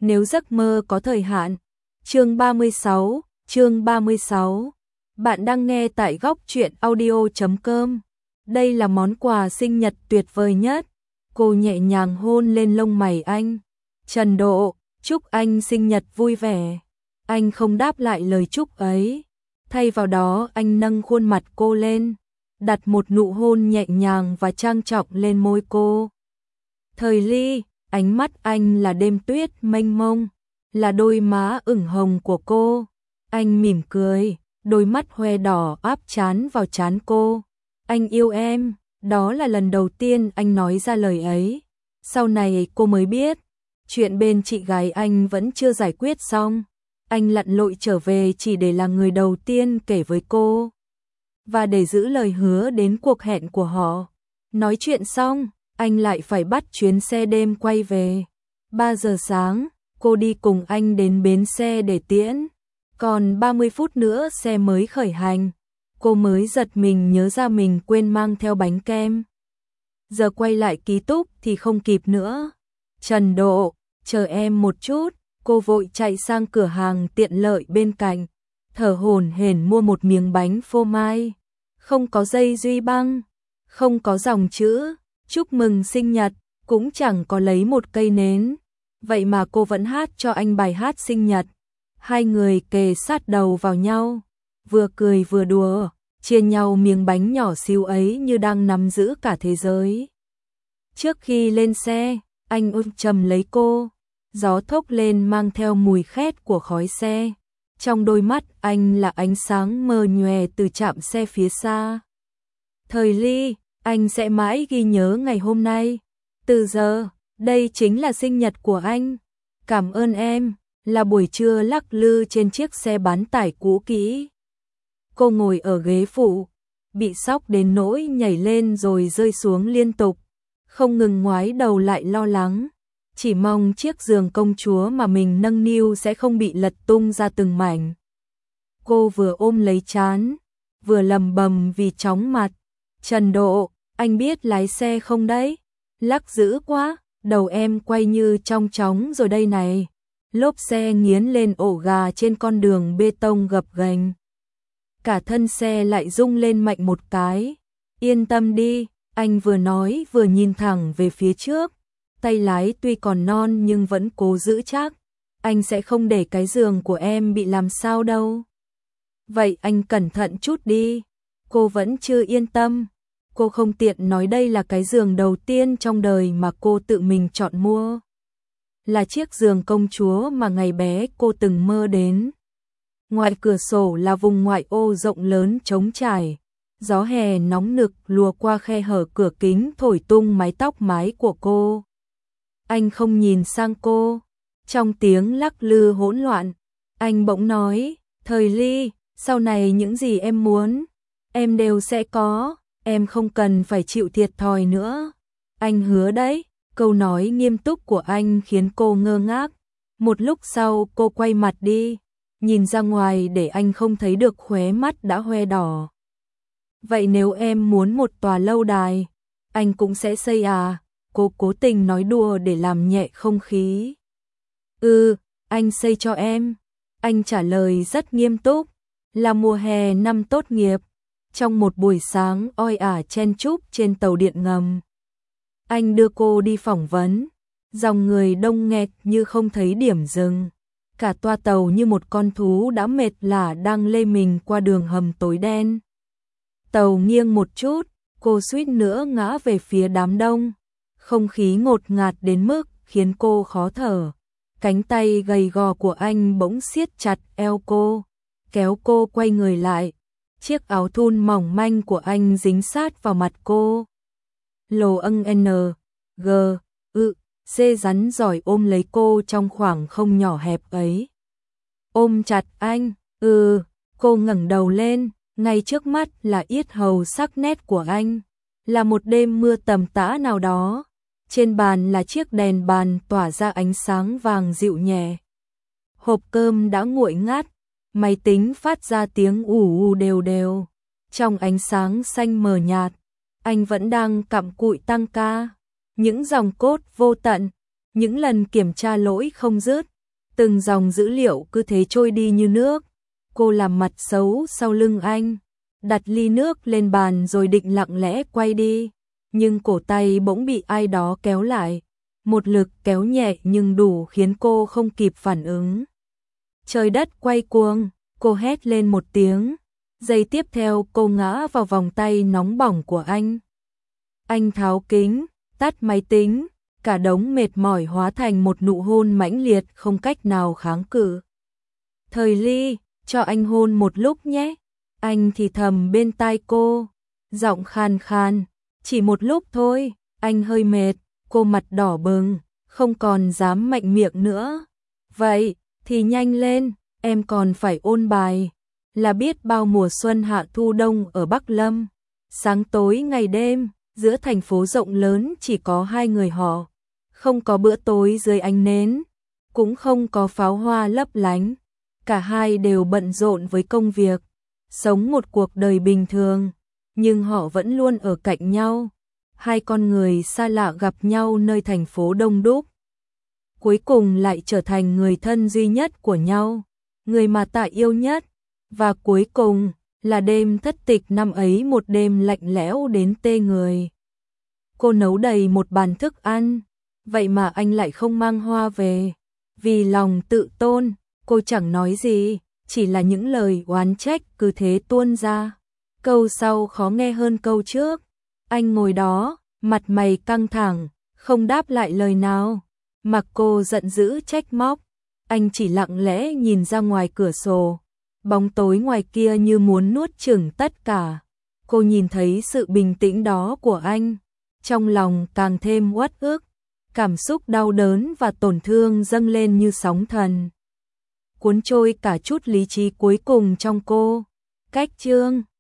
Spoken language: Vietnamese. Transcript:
nếu giấc mơ có thời hạn. Chương 36. Bạn đang nghe tại góc truyện audio.com. Đây là món quà sinh nhật tuyệt vời nhất. Cô nhẹ nhàng hôn lên lông mày anh. Trần Độ, chúc anh sinh nhật vui vẻ. Anh không đáp lại lời chúc ấy. Thay vào đó anh nâng khuôn mặt cô lên, đặt một nụ hôn nhẹ nhàng và trang trọng lên môi cô. Thời Ly, ánh mắt anh là đêm tuyết mênh mông, là đôi má ửng hồng của cô. Anh mỉm cười, đôi mắt hoe đỏ áp trán vào trán cô. Anh yêu em, đó là lần đầu tiên anh nói ra lời ấy. Sau này cô mới biết, chuyện bên chị gái anh vẫn chưa giải quyết xong. Anh lặn lội trở về chỉ để là người đầu tiên kể với cô. Và để giữ lời hứa đến cuộc hẹn của họ. Nói chuyện xong, anh lại phải bắt chuyến xe đêm quay về. 3 giờ sáng, cô đi cùng anh đến bến xe để tiễn. Còn 30 phút nữa xe mới khởi hành. Cô mới giật mình nhớ ra mình quên mang theo bánh kem. Giờ quay lại ký túc thì không kịp nữa. Trần Độ, chờ em một chút. Cô vội chạy sang cửa hàng tiện lợi bên cạnh, thở hổn hển mua một miếng bánh phô mai. Không có dây duy băng, không có dòng chữ chúc mừng sinh nhật, cũng chẳng có lấy một cây nến. Vậy mà cô vẫn hát cho anh bài hát sinh nhật. Hai người kề sát đầu vào nhau, vừa cười vừa đùa, chia nhau miếng bánh nhỏ xíu ấy như đang nắm giữ cả thế giới. Trước khi lên xe, anh ôm chầm lấy cô. Gió thốc lên mang theo mùi khét của khói xe. Trong đôi mắt anh là ánh sáng mờ nhòe từ trạm xe phía xa. Thời Ly, anh sẽ mãi ghi nhớ ngày hôm nay. Từ giờ, đây chính là sinh nhật của anh. Cảm ơn em, là buổi trưa lắc lư trên chiếc xe bán tải cũ kỹ. Cô ngồi ở ghế phụ, bị sốc đến nỗi nhảy lên rồi rơi xuống liên tục. Không ngừng ngoái đầu lại lo lắng. Chỉ mong chiếc giường công chúa mà mình nâng niu sẽ không bị lật tung ra từng mảnh. Cô vừa ôm lấy trán, vừa lầm bầm vì chóng mặt. Trần Độ, anh biết lái xe không đấy? Lắc dữ quá, đầu em quay như trong chóng rồi đây này. Lốp xe nghiến lên ổ gà trên con đường bê tông gập ghềnh. Cả thân xe lại rung lên mạnh một cái. Yên tâm đi, anh vừa nói vừa nhìn thẳng về phía trước. Tay lái tuy còn non nhưng vẫn cố giữ chắc. Anh sẽ không để cái giường của em bị làm sao đâu. Vậy anh cẩn thận chút đi. Cô vẫn chưa yên tâm. Cô không tiện nói đây là cái giường đầu tiên trong đời mà cô tự mình chọn mua. Là chiếc giường công chúa mà ngày bé cô từng mơ đến. Ngoài cửa sổ là vùng ngoại ô rộng lớn trống trải. Gió hè nóng nực lùa qua khe hở cửa kính thổi tung mái tóc mái của cô. Anh không nhìn sang cô. Trong tiếng lắc lư hỗn loạn, anh bỗng nói, Thời Ly, sau này những gì em muốn, em đều sẽ có, em không cần phải chịu thiệt thòi nữa. Anh hứa đấy. Câu nói nghiêm túc của anh khiến cô ngơ ngác. Một lúc sau cô quay mặt đi, nhìn ra ngoài để anh không thấy được khóe mắt đã hoe đỏ. Vậy nếu em muốn một tòa lâu đài, anh cũng sẽ xây à? Cô cố tình nói đùa để làm nhẹ không khí. Anh xây cho em. Anh trả lời rất nghiêm túc. Là mùa hè năm tốt nghiệp, trong một buổi sáng oi ả chen chúc trên tàu điện ngầm. Anh đưa cô đi phỏng vấn. Dòng người đông nghẹt như không thấy điểm dừng. Cả toa tàu như một con thú đã mệt lả đang lê mình qua đường hầm tối đen. Tàu nghiêng một chút, cô suýt nữa ngã về phía đám đông. Không khí ngột ngạt đến mức khiến cô khó thở. Cánh tay gầy gò của anh bỗng siết chặt eo cô, kéo cô quay người lại. Chiếc áo thun mỏng manh của anh dính sát vào mặt cô. Lồ G, C rắn giỏi ôm lấy cô trong khoảng không nhỏ hẹp ấy. Ôm chặt anh, cô ngẩng đầu lên, ngay trước mắt là yết hầu sắc nét của anh. Là một đêm mưa tầm tã nào đó. Trên bàn là chiếc đèn bàn tỏa ra ánh sáng vàng dịu nhẹ. Hộp cơm đã nguội ngắt, máy tính phát ra tiếng ù đều đều. Trong ánh sáng xanh mờ nhạt, anh vẫn đang cặm cụi tăng ca. Những dòng code vô tận, những lần kiểm tra lỗi không dứt, Từng dòng dữ liệu cứ thế trôi đi như nước. Cô làm mặt xấu sau lưng anh, đặt ly nước lên bàn rồi định lặng lẽ quay đi, nhưng cổ tay bỗng bị ai đó kéo lại. Một lực kéo nhẹ nhưng đủ khiến cô không kịp phản ứng. Trời đất quay cuồng, cô hét lên một tiếng. Giây tiếp theo cô ngã vào vòng tay nóng bỏng của anh. Anh tháo kính, tắt máy tính, cả đống mệt mỏi hóa thành một nụ hôn mãnh liệt không cách nào kháng cự. Thời Ly, cho anh hôn một lúc nhé. Anh thì thầm bên tai cô, giọng khan khan, chỉ một lúc thôi. Anh hơi mệt, cô mặt đỏ bừng, không còn dám mạnh miệng nữa. Vậy thì nhanh lên, em còn phải ôn bài. Là biết bao mùa xuân hạ thu đông ở Bắc Lâm, sáng tối ngày đêm, giữa thành phố rộng lớn chỉ có hai người họ. Không có bữa tối dưới ánh nến, cũng không có pháo hoa lấp lánh. Cả hai đều bận rộn với công việc, sống một cuộc đời bình thường, nhưng họ vẫn luôn ở cạnh nhau. Hai con người xa lạ gặp nhau nơi thành phố đông đúc, cuối cùng lại trở thành người thân duy nhất của nhau, người mà Tạ yêu nhất. Và cuối cùng là đêm thất tịch năm ấy, một đêm lạnh lẽo đến tê người. Cô nấu đầy một bàn thức ăn, vậy mà anh lại không mang hoa về. Vì lòng tự tôn, cô chẳng nói gì, chỉ là những lời oán trách cứ thế tuôn ra. Câu sau khó nghe hơn câu trước. Anh ngồi đó, mặt mày căng thẳng, không đáp lại lời nào. Mặc cô giận dữ trách móc, anh chỉ lặng lẽ nhìn ra ngoài cửa sổ. Bóng tối ngoài kia như muốn nuốt chửng tất cả. Cô nhìn thấy sự bình tĩnh đó của anh, trong lòng càng thêm uất ức. Cảm xúc đau đớn và tổn thương dâng lên như sóng thần, cuốn trôi cả chút lý trí cuối cùng trong cô. Cách chương